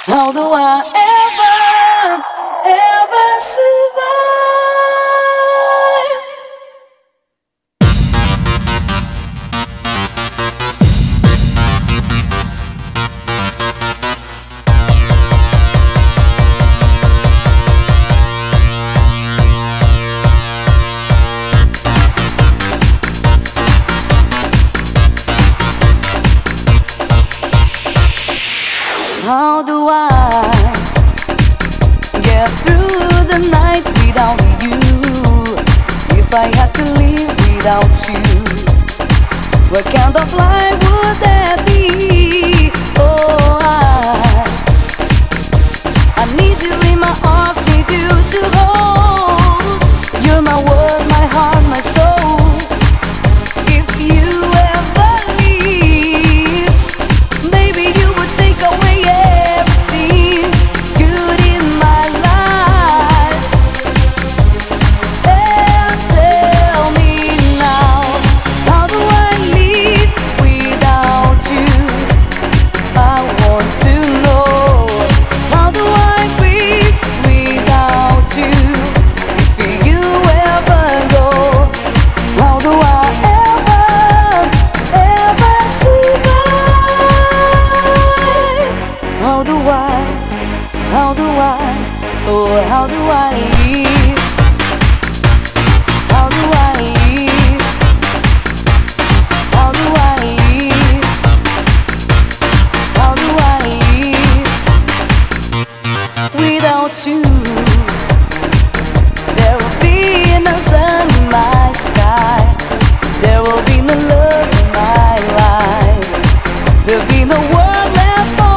How do I ever survive? How do I get through the night without you? If I had to live without you, what kind of life would that be? Oh, I need you in my arms, need you to hold. You're my world, my heart, my soul. If you ever leave, maybe you would take away everything good in my life. And tell me now, how do I live without you? I want to know. How do I breathe without you? If you ever go, how do I ever survive? How do I, oh, how do I live? How do I live? How do I live? How do I live without you? There will be no sun in my sky. There will be no love in my life. There'll be no world left for